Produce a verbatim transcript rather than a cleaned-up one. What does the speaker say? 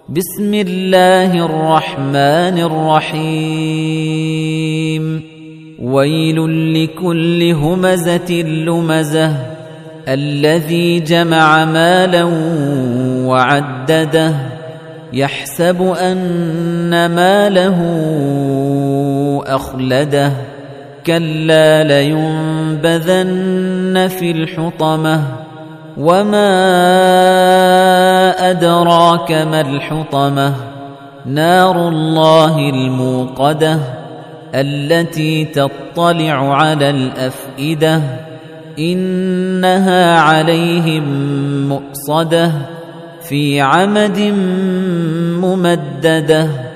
بسم الله الرحمن الرحيم ويل لكل همزة لمزة الذي جمع مالا وعدده يحسب أن ماله أخلده كلا لينبذن في الحطمة وما أدراك ما الحطمة نار الله الموقدة التي تطلع على الأفئدة إنها عليهم مؤصدة في عمد ممددة.